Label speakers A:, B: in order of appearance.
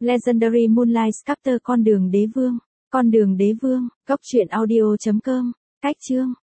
A: Legendary Moonlight Sculptor con đường đế vương. Con đường đế vương, góc truyện audio.com, cách chương.